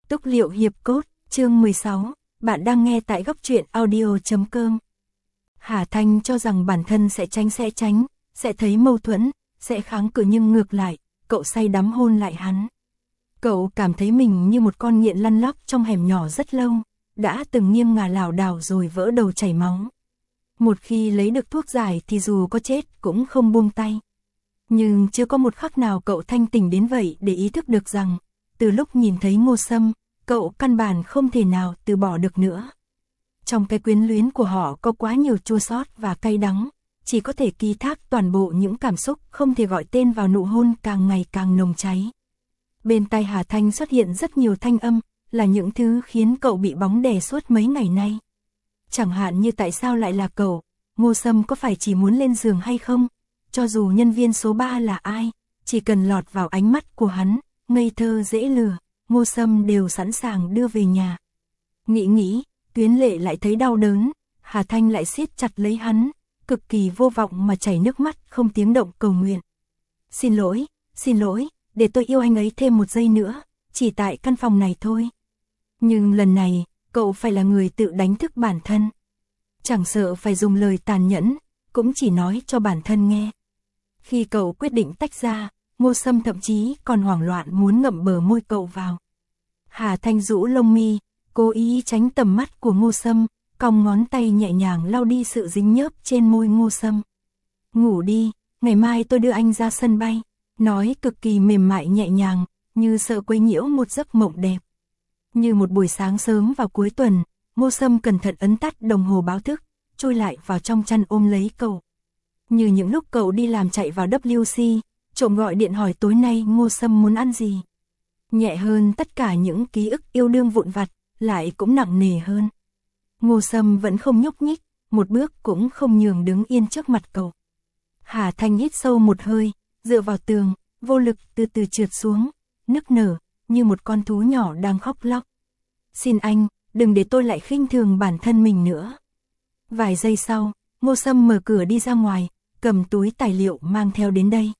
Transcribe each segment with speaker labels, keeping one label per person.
Speaker 1: Túc Liệu Hiệp Cốt, chương 16, bạn đang nghe tại góc truyện audio.com. Hà Thanh cho rằng bản thân sẽ tránh, sẽ thấy mâu thuẫn, sẽ kháng cự, nhưng ngược lại, cậu say đắm hôn lại hắn. Cậu cảm thấy mình như một con nghiện lăn lóc trong hẻm nhỏ rất lâu, đã từng nghiêng ngả lảo đảo rồi vỡ đầu chảy máu. Một khi lấy được thuốc giải thì dù có chết cũng không buông tay. Nhưng chưa có một khắc nào cậu thanh tỉnh đến vậy để ý thức được rằng, từ lúc nhìn thấy Ngô Sâm, cậu căn bản không thể nào từ bỏ được nữa. Trong cái quyến luyến của họ có quá nhiều chua xót và cay đắng, chỉ có thể ký thác toàn bộ những cảm xúc không thể gọi tên vào nụ hôn càng ngày càng nồng cháy. Bên tai Hà Thanh xuất hiện rất nhiều thanh âm, là những thứ khiến cậu bị bóng đè suốt mấy ngày nay. Chẳng hạn như tại sao lại là cậu, Ngô Sâm có phải chỉ muốn lên giường hay không? Cho dù nhân viên số 3 là ai, chỉ cần lọt vào ánh mắt của hắn, ngây thơ dễ lừa, Ngô Sâm đều sẵn sàng đưa về nhà. Nghĩ, Tuyến Lệ lại thấy đau đớn, Hà Thanh lại siết chặt lấy hắn, cực kỳ vô vọng mà chảy nước mắt không tiếng động cầu nguyện. Xin lỗi, để tôi yêu anh ấy thêm một giây nữa, chỉ tại căn phòng này thôi. Nhưng lần này, cậu phải là người tự đánh thức bản thân. Chẳng sợ phải dùng lời tàn nhẫn, cũng chỉ nói cho bản thân nghe. Khi cậu quyết định tách ra, Ngô Sâm thậm chí còn hoảng loạn muốn ngậm bờ môi cậu vào. Hà Thanh rũ lông mi, cố ý tránh tầm mắt của Ngô Sâm, cong ngón tay nhẹ nhàng lau đi sự dính nhớp trên môi Ngô Sâm. Ngủ đi, ngày mai tôi đưa anh ra sân bay. Nói cực kỳ mềm mại nhẹ nhàng, như sợ quấy nhiễu một giấc mộng đẹp. Như một buổi sáng sớm vào cuối tuần, Ngô Sâm cẩn thận ấn tắt đồng hồ báo thức, chui lại vào trong chăn ôm lấy cậu. Như những lúc cậu đi làm chạy vào WC, trộm gọi điện hỏi tối nay Ngô Sâm muốn ăn gì. Nhẹ hơn tất cả những ký ức yêu đương vụn vặt, lại cũng nặng nề hơn. Ngô Sâm vẫn không nhúc nhích, một bước cũng không nhường đứng yên trước mặt cậu. Hà Thanh hít sâu một hơi, dựa vào tường, vô lực từ từ trượt xuống, nức nở, như một con thú nhỏ đang khóc lóc. Xin anh, đừng để tôi lại khinh thường bản thân mình nữa. Vài giây sau, Ngô Sâm mở cửa đi ra ngoài, cầm túi tài liệu mang theo đến đây.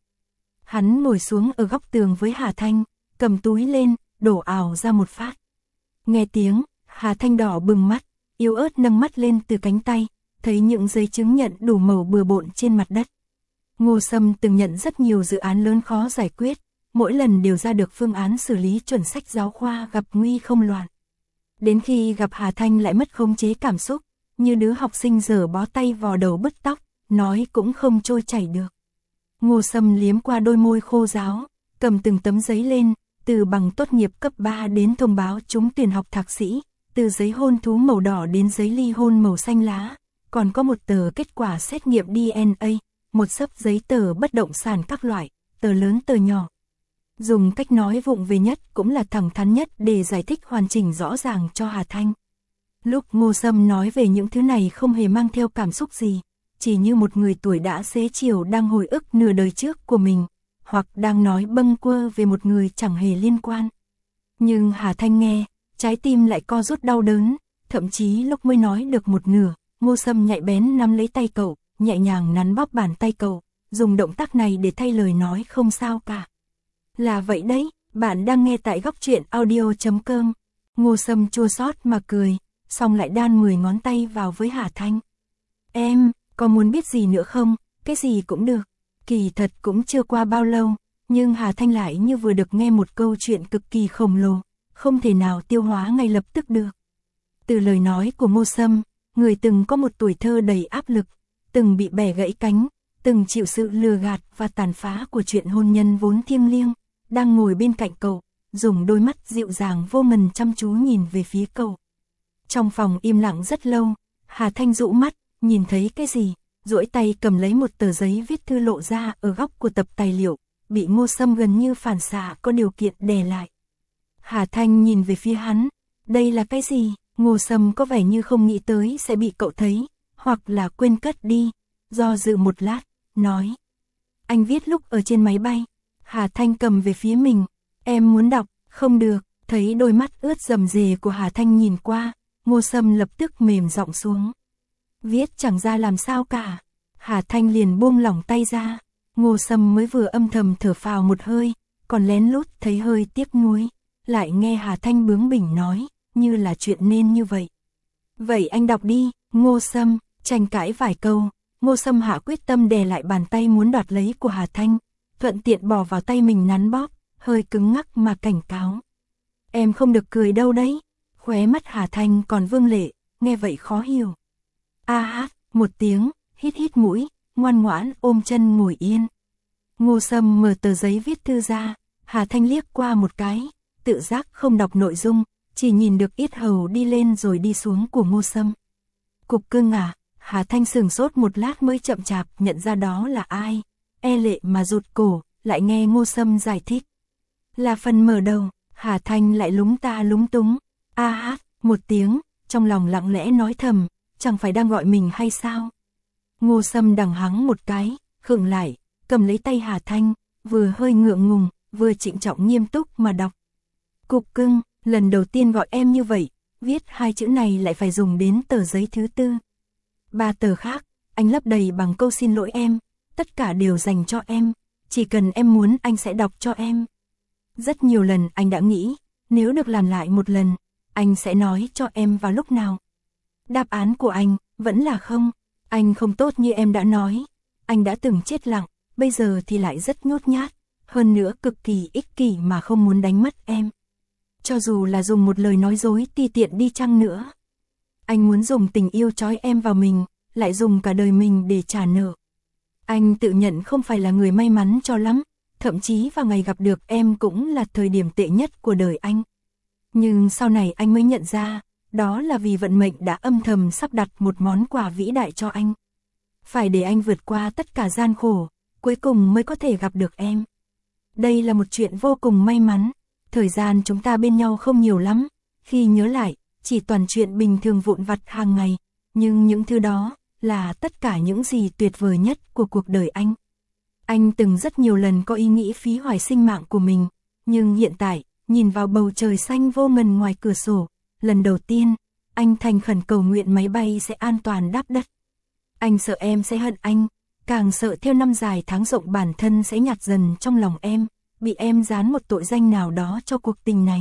Speaker 1: Hắn ngồi xuống ở góc tường với Hà Thanh, cầm túi lên, đổ ào ra một phát. Nghe tiếng, Hà Thanh đỏ bừng mắt, yếu ớt nâng mắt lên từ cánh tay, thấy những giấy chứng nhận đủ màu bừa bộn trên mặt đất. Ngô Sâm từng nhận rất nhiều dự án lớn khó giải quyết, mỗi lần đều ra được phương án xử lý chuẩn sách giáo khoa gặp nguy không loạn. Đến khi gặp Hà Thanh lại mất khống chế cảm xúc, như đứa học sinh dở bó tay vò đầu bứt tóc, nói cũng không trôi chảy được. Ngô Sâm liếm qua đôi môi khô ráo, cầm từng tấm giấy lên, từ bằng tốt nghiệp cấp 3 đến thông báo trúng tuyển học thạc sĩ, từ giấy hôn thú màu đỏ đến giấy ly hôn màu xanh lá, còn có một tờ kết quả xét nghiệm DNA, một xấp giấy tờ bất động sản các loại, tờ lớn tờ nhỏ. Dùng cách nói vụng về nhất cũng là thẳng thắn nhất để giải thích hoàn chỉnh rõ ràng cho Hà Thanh. Lúc Ngô Sâm nói về những thứ này không hề mang theo cảm xúc gì, chỉ như một người tuổi đã xế chiều đang hồi ức nửa đời trước của mình, hoặc đang nói bâng quơ về một người chẳng hề liên quan. Nhưng Hà Thanh nghe, trái tim lại co rút đau đớn, thậm chí lúc mới nói được một nửa, Ngô Sâm nhạy bén nắm lấy tay cậu, nhẹ nhàng nắn bóp bàn tay cậu, dùng động tác này để thay lời nói không sao cả. Là vậy đấy, bạn đang nghe tại góc truyện audio.com. Ngô Sâm chua xót mà cười, xong lại đan 10 ngón tay vào với Hà Thanh. Em, có muốn biết gì nữa không? Cái gì cũng được. Kỳ thật cũng chưa qua bao lâu, nhưng Hà Thanh lại như vừa được nghe một câu chuyện cực kỳ khổng lồ, không thể nào tiêu hóa ngay lập tức được. Từ lời nói của Ngô Sâm, người từng có một tuổi thơ đầy áp lực, từng bị bẻ gãy cánh, từng chịu sự lừa gạt và tàn phá của chuyện hôn nhân vốn thiêng liêng, đang ngồi bên cạnh cậu, dùng đôi mắt dịu dàng vô ngần chăm chú nhìn về phía cậu. Trong phòng im lặng rất lâu, Hà Thanh dụ mắt, nhìn thấy cái gì, duỗi tay cầm lấy một tờ giấy viết thư lộ ra ở góc của tập tài liệu, bị Ngô Sâm gần như phản xạ có điều kiện đè lại. Hà Thanh nhìn về phía hắn, đây là cái gì? Ngô Sâm có vẻ như không nghĩ tới sẽ bị cậu thấy, hoặc là quên cất đi, do dự một lát, nói. Anh viết lúc ở trên máy bay. Hà Thanh cầm về phía mình, em muốn đọc, không được, thấy đôi mắt ướt rầm rề của Hà Thanh nhìn qua, Ngô Sâm lập tức mềm giọng xuống. Viết chẳng ra làm sao cả. Hà Thanh liền buông lỏng tay ra, Ngô Sâm mới vừa âm thầm thở phào một hơi, còn lén lút thấy hơi tiếc nuối. lại nghe Hà Thanh bướng bỉnh nói, như là chuyện nên như vậy. Vậy anh đọc đi, Ngô Sâm, tranh cãi vài câu, Ngô Sâm hạ quyết tâm đè lại bàn tay muốn đoạt lấy của Hà Thanh, thuận tiện bỏ vào tay mình nắn bóp, hơi cứng ngắc mà cảnh cáo. Em không được cười đâu đấy. Khóe mắt Hà Thanh còn vương lệ, nghe vậy khó hiểu. A hát, một tiếng, hít hít mũi, ngoan ngoãn ôm chân ngồi yên. Ngô Sâm mở tờ giấy viết thư ra, Hà Thanh liếc qua một cái, tự giác không đọc nội dung, chỉ nhìn được yết hầu đi lên rồi đi xuống của Ngô Sâm. Cục cưng à, Hà Thanh sửng sốt một lát mới chậm chạp nhận ra đó là ai, e lệ mà rụt cổ, lại nghe Ngô Sâm giải thích. Là phần mở đầu, Hà Thanh lại lúng ta lúng túng, a hát, một tiếng, trong lòng lặng lẽ nói thầm, chẳng phải đang gọi mình hay sao? Ngô Sâm đằng hắng một cái, khựng lại, cầm lấy tay Hà Thanh, vừa hơi ngượng ngùng, vừa trịnh trọng nghiêm túc mà đọc. Cục cưng, lần đầu tiên gọi em như vậy, viết hai chữ này lại phải dùng đến tờ giấy thứ tư. 3 tờ khác, anh lấp đầy bằng câu xin lỗi em, tất cả đều dành cho em, chỉ cần em muốn anh sẽ đọc cho em. Rất nhiều lần anh đã nghĩ, nếu được làm lại một lần, anh sẽ nói cho em vào lúc nào. Đáp án của anh vẫn là không, anh không tốt như em đã nói, anh đã từng chết lặng, bây giờ thì lại rất nhút nhát, hơn nữa cực kỳ ích kỷ mà không muốn đánh mất em. Cho dù là dùng một lời nói dối ti tiện đi chăng nữa. Anh muốn dùng tình yêu trói em vào mình, lại dùng cả đời mình để trả nợ. Anh tự nhận không phải là người may mắn cho lắm, thậm chí vào ngày gặp được em cũng là thời điểm tệ nhất của đời anh. Nhưng sau này anh mới nhận ra, đó là vì vận mệnh đã âm thầm sắp đặt một món quà vĩ đại cho anh. Phải để anh vượt qua tất cả gian khổ, cuối cùng mới có thể gặp được em. Đây là một chuyện vô cùng may mắn, thời gian chúng ta bên nhau không nhiều lắm, khi nhớ lại, chỉ toàn chuyện bình thường vụn vặt hàng ngày, nhưng những thứ đó là tất cả những gì tuyệt vời nhất của cuộc đời anh. Anh từng rất nhiều lần có ý nghĩ phí hoài sinh mạng của mình, nhưng hiện tại, nhìn vào bầu trời xanh vô ngần ngoài cửa sổ, lần đầu tiên, anh thành khẩn cầu nguyện máy bay sẽ an toàn đáp đất. Anh sợ em sẽ hận anh, càng sợ theo năm dài tháng rộng bản thân sẽ nhạt dần trong lòng em, bị em dán một tội danh nào đó cho cuộc tình này.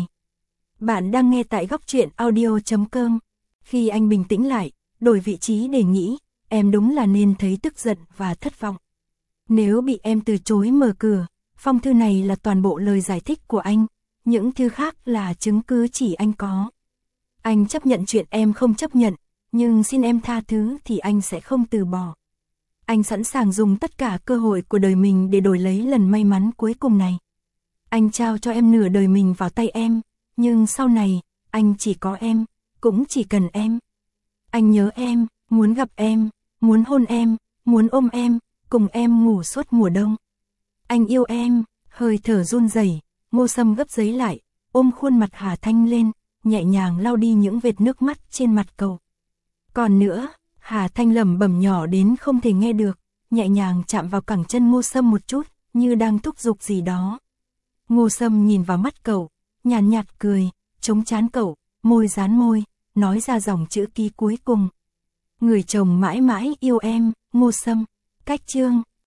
Speaker 1: Bạn đang nghe tại góc truyện audio.com. Khi anh bình tĩnh lại, đổi vị trí để nghĩ, em đúng là nên thấy tức giận và thất vọng. Nếu bị em từ chối mở cửa, phong thư này là toàn bộ lời giải thích của anh, những thư khác là chứng cứ chỉ anh có. Anh chấp nhận chuyện em không chấp nhận, nhưng xin em tha thứ thì anh sẽ không từ bỏ. Anh sẵn sàng dùng tất cả cơ hội của đời mình để đổi lấy lần may mắn cuối cùng này. Anh trao cho em nửa đời mình vào tay em, nhưng sau này, anh chỉ có em, cũng chỉ cần em. Anh nhớ em, muốn gặp em, muốn hôn em, muốn ôm em, cùng em ngủ suốt mùa đông. Anh yêu em, hơi thở run rẩy, Ngô Sâm gấp giấy lại, ôm khuôn mặt Hà Thanh lên, nhẹ nhàng lau đi những vệt nước mắt trên mặt cậu. Còn nữa, Hà Thanh lẩm bẩm nhỏ đến không thể nghe được, nhẹ nhàng chạm vào cẳng chân Ngô Sâm một chút, như đang thúc giục gì đó. Ngô Sâm nhìn vào mắt cậu, nhàn nhạt cười, chống trán cậu, môi dán môi, nói ra dòng chữ ký cuối cùng. Người chồng mãi mãi yêu em, Ngô Sâm. Cách chương